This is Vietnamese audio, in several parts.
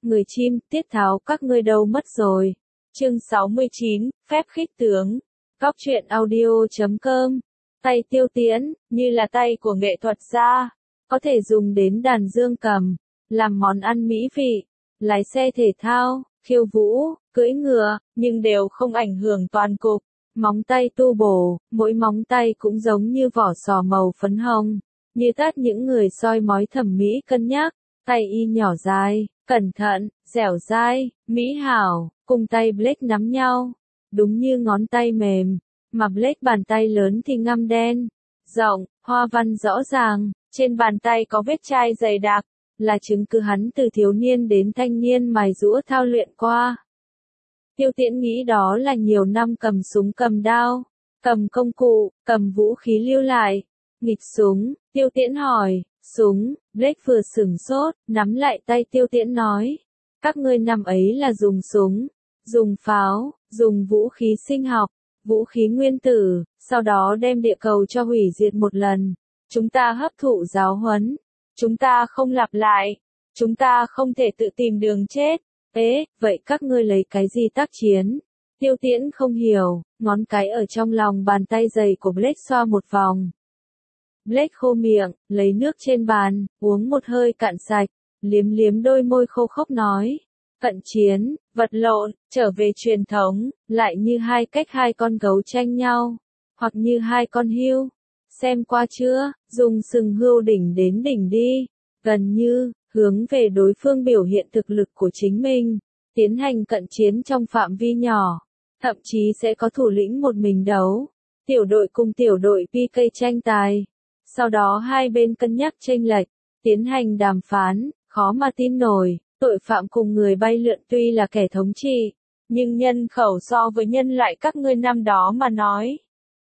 người chim, Tiết Tháo các ngươi đâu mất rồi. Chương 69, phép khích tướng. Góc truyện audio.com. Tay Tiêu Tiễn, như là tay của nghệ thuật gia, có thể dùng đến đàn dương cầm, làm món ăn mỹ vị, lái xe thể thao, khiêu vũ, cưỡi ngựa, nhưng đều không ảnh hưởng toàn cục. Móng tay tu bổ, mỗi móng tay cũng giống như vỏ sò màu phấn hồng, như tất những người soi mói thẩm mỹ cân nhắc. Tay y nhỏ dài, cẩn thận, dẻo dai, mỹ hảo, cùng tay Blake nắm nhau, đúng như ngón tay mềm, mà Blake bàn tay lớn thì ngăm đen, rộng, hoa văn rõ ràng, trên bàn tay có vết chai dày đặc, là chứng cứ hắn từ thiếu niên đến thanh niên mài giũa thao luyện qua. Tiêu Tiễn nghĩ đó là nhiều năm cầm súng cầm đao, cầm công cụ, cầm vũ khí lưu lại. Nghịch súng, Tiêu Tiễn hỏi, súng, Blake vừa sửng sốt, nắm lại tay Tiêu Tiễn nói. Các ngươi năm ấy là dùng súng, dùng pháo, dùng vũ khí sinh học, vũ khí nguyên tử, sau đó đem địa cầu cho hủy diệt một lần. Chúng ta hấp thụ giáo huấn. Chúng ta không lặp lại. Chúng ta không thể tự tìm đường chết. Ế, vậy các ngươi lấy cái gì tác chiến? Tiêu Tiễn không hiểu, ngón cái ở trong lòng bàn tay dày của Blake xoa một vòng. Blake khô miệng, lấy nước trên bàn, uống một hơi cạn sạch, liếm liếm đôi môi khô khốc nói. Cận chiến, vật lộn, trở về truyền thống, lại như hai cách hai con gấu tranh nhau, hoặc như hai con hươu. Xem qua chưa, dùng sừng hươu đỉnh đến đỉnh đi, gần như, hướng về đối phương biểu hiện thực lực của chính mình, tiến hành cận chiến trong phạm vi nhỏ, thậm chí sẽ có thủ lĩnh một mình đấu, tiểu đội cùng tiểu đội PK tranh tài. Sau đó hai bên cân nhắc chênh lệch, tiến hành đàm phán, khó mà tin nổi, tội phạm cùng người bay lượn tuy là kẻ thống trị, nhưng nhân khẩu so với nhân loại các ngươi năm đó mà nói.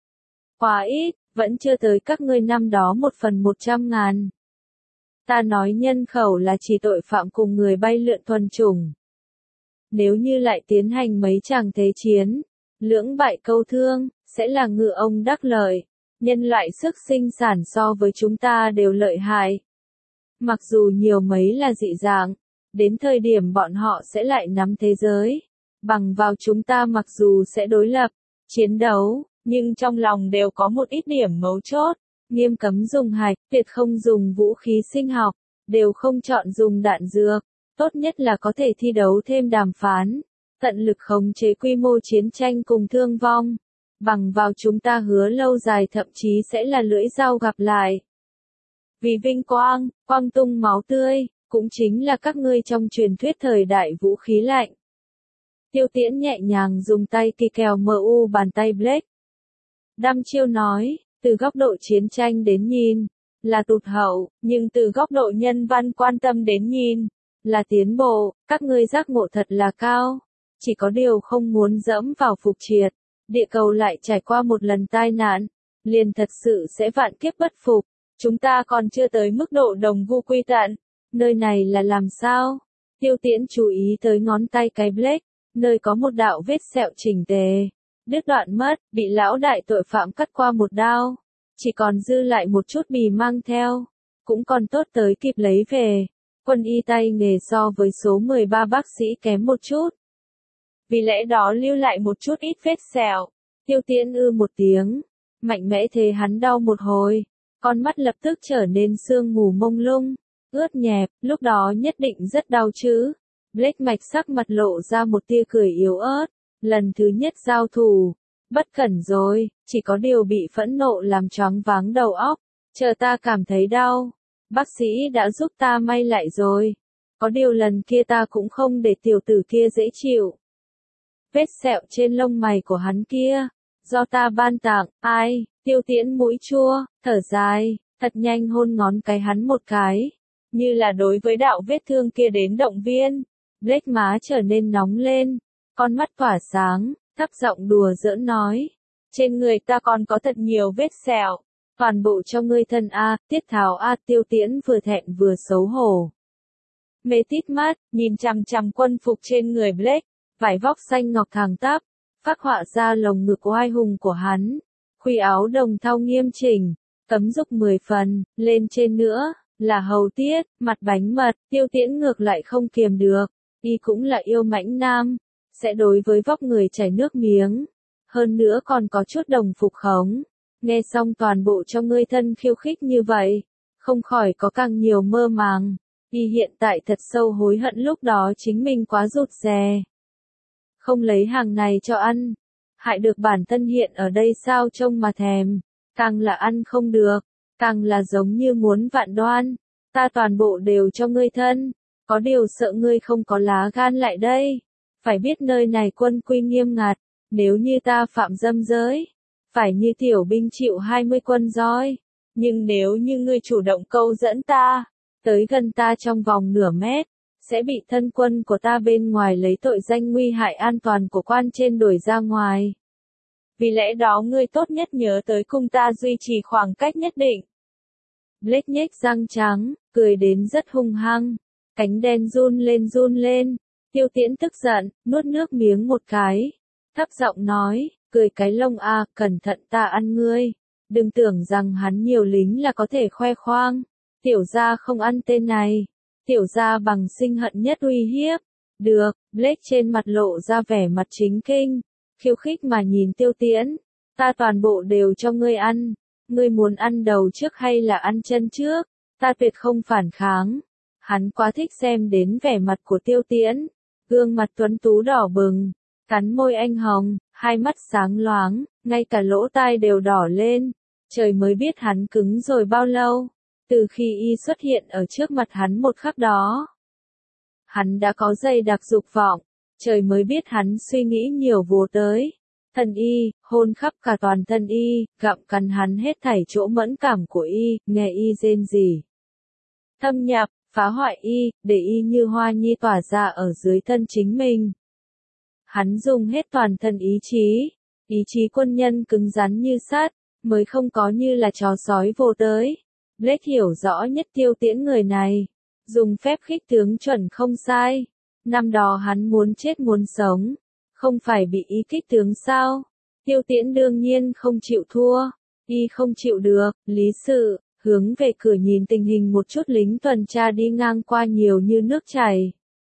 Quá ít, vẫn chưa tới các ngươi năm đó 1/100.000. Ta nói nhân khẩu là chỉ tội phạm cùng người bay lượn thuần chủng. Nếu như lại tiến hành mấy tràng thế chiến, lưỡng bại câu thương, sẽ là ngựa ông đắc lợi. Nhân loại sức sinh sản so với chúng ta đều lợi hại. Mặc dù nhiều mấy là dị dạng, đến thời điểm bọn họ sẽ lại nắm thế giới. Bằng vào chúng ta mặc dù sẽ đối lập, chiến đấu, nhưng trong lòng đều có một ít điểm mấu chốt. Nghiêm cấm dùng hạch, tuyệt không dùng vũ khí sinh học, đều không chọn dùng đạn dược. Tốt nhất là có thể thi đấu thêm đàm phán, tận lực khống chế quy mô chiến tranh cùng thương vong. Bằng vào chúng ta hứa lâu dài thậm chí sẽ là lưỡi dao gặp lại. Vì vinh quang, quang tung máu tươi, cũng chính là các ngươi trong truyền thuyết thời đại vũ khí lạnh. Tiêu Tiễn nhẹ nhàng dùng tay kỳ kèo mu bàn tay Blake. Đăm chiêu nói, từ góc độ chiến tranh đến nhìn, là tụt hậu, nhưng từ góc độ nhân văn quan tâm đến nhìn, là tiến bộ, các ngươi giác ngộ thật là cao. Chỉ có điều không muốn dẫm vào phục triệt. Địa cầu lại trải qua một lần tai nạn, liền thật sự sẽ vạn kiếp bất phục. Chúng ta còn chưa tới mức độ đồng vu quy tận. Nơi này là làm sao? Tiêu Tiễn chú ý tới ngón tay cái Blake, nơi có một đạo vết sẹo chỉnh tề. Đứt đoạn mất, bị lão đại tội phạm cắt qua một đao. Chỉ còn dư lại một chút bì mang theo. Cũng còn tốt tới kịp lấy về. Quân y tay nghề so với số 13 bác sĩ kém một chút. Vì lẽ đó lưu lại một chút ít vết sẹo. Tiêu Tiễn một tiếng. Mạnh mẽ thế hắn đau một hồi. Con mắt lập tức trở nên sương mù mông lung. Ướt nhẹp, lúc đó nhất định rất đau chứ. Blake mạch sắc mặt lộ ra một tia cười yếu ớt. Lần thứ nhất giao thủ. Bất cẩn rồi, chỉ có điều bị phẫn nộ làm choáng váng đầu óc. Chờ ta cảm thấy đau. Bác sĩ đã giúp ta may lại rồi. Có điều lần kia ta cũng không để tiểu tử kia dễ chịu. Vết sẹo trên lông mày của hắn kia, do ta ban tặng, ai, Tiêu Tiễn mũi chua, thở dài, thật nhanh hôn ngón cái hắn một cái, như là đối với đạo vết thương kia đến động viên. Blake má trở nên nóng lên, con mắt tỏa sáng, thấp giọng đùa giỡn nói, trên người ta còn có thật nhiều vết sẹo, toàn bộ cho ngươi thân a, Tiết Tháo a. Tiêu Tiễn vừa thẹn vừa xấu hổ. Mê tít mắt, nhìn chằm chằm quân phục trên người Blake. Vải vóc xanh ngọc thẳng tắp, phác họa ra lồng ngực oai hùng của hắn. Khuy áo đồng thau nghiêm chỉnh, cấm dục 10 phần, lên trên nữa, là hầu tiết, mặt bánh mật. Tiêu Tiễn ngược lại không kiềm được. Y cũng là yêu mãnh nam, sẽ đối với vóc người chảy nước miếng. Hơn nữa còn có chút đồng phục khống. Nghe xong toàn bộ cho ngươi thân khiêu khích như vậy, không khỏi có càng nhiều mơ màng. Y hiện tại thật sâu hối hận lúc đó chính mình quá rụt rè. Không lấy hàng này cho ăn. Hại được bản thân hiện ở đây sao trông mà thèm. Càng là ăn không được, càng là giống như muốn vạn đoan. Ta toàn bộ đều cho ngươi thân. Có điều sợ ngươi không có lá gan lại đây. Phải biết nơi này quân quy nghiêm ngặt. Nếu như ta phạm dâm giới, phải như tiểu binh chịu 20 quân roi. Nhưng nếu như ngươi chủ động câu dẫn ta, tới gần ta trong vòng nửa mét, sẽ bị thân quân của ta bên ngoài lấy tội danh nguy hại an toàn của quan trên đuổi ra ngoài. Vì lẽ đó ngươi tốt nhất nhớ tới cùng ta duy trì khoảng cách nhất định. Blake nhếch răng trắng, cười đến rất hung hăng. Cánh đen run lên. Tiêu Tiễn tức giận, nuốt nước miếng một cái. Thấp giọng nói, cười cái lông à, cẩn thận ta ăn ngươi. Đừng tưởng rằng hắn nhiều lính là có thể khoe khoang. Tiểu gia không ăn tên này. Tiểu gia bằng sinh hận nhất uy hiếp. Được, Blake trên mặt lộ ra vẻ mặt chính kinh. Khiêu khích mà nhìn Tiêu Tiễn. Ta toàn bộ đều cho ngươi ăn. Ngươi muốn ăn đầu trước hay là ăn chân trước? Ta tuyệt không phản kháng. Hắn quá thích xem đến vẻ mặt của Tiêu Tiễn. Gương mặt tuấn tú đỏ bừng. Cắn môi anh hồng, hai mắt sáng loáng, ngay cả lỗ tai đều đỏ lên. Trời mới biết hắn cứng rồi bao lâu. Từ khi y xuất hiện ở trước mặt hắn một khắc đó. Hắn đã có dày đặc dục vọng. Trời mới biết hắn suy nghĩ nhiều vô tới. Thân y, hôn khắp cả toàn thân y, gặm cắn hắn hết thảy chỗ mẫn cảm của y, nghe y rên rỉ. Thâm nhập, phá hoại y, để y như hoa nhi tỏa ra ở dưới thân chính mình. Hắn dùng hết toàn thân ý chí quân nhân cứng rắn như sắt, mới không có như là chó sói vô tới. Blake hiểu rõ nhất Tiêu Tiễn người này, dùng phép khích tướng chuẩn không sai. Năm đó hắn muốn chết muốn sống, không phải bị ý kích tướng sao? Tiêu Tiễn đương nhiên không chịu thua, y không chịu được, lý sự, hướng về cửa nhìn tình hình một chút lính tuần tra đi ngang qua nhiều như nước chảy.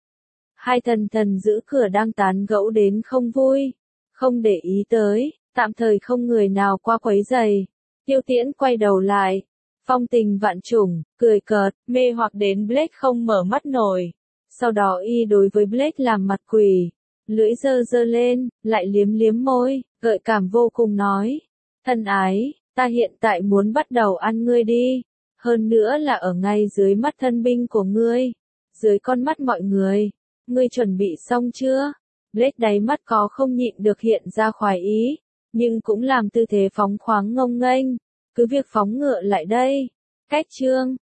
Hai thần giữ cửa đang tán gẫu đến không vui, không để ý tới, tạm thời không người nào qua quấy rầy. Tiêu Tiễn quay đầu lại, phong tình vạn trùng, cười cợt, mê hoặc đến Blake không mở mắt nổi. Sau đó y đối với Blake làm mặt quỷ, lưỡi giơ lên, lại liếm môi, gợi cảm vô cùng nói. Thân ái, ta hiện tại muốn bắt đầu ăn ngươi đi. Hơn nữa là ở ngay dưới mắt thân binh của ngươi. Dưới con mắt mọi người. Ngươi chuẩn bị xong chưa? Blake đáy mắt có không nhịn được hiện ra khoái ý. Nhưng cũng làm tư thế phóng khoáng ngông nghênh. Cứ việc phóng ngựa lại đây. Cách chương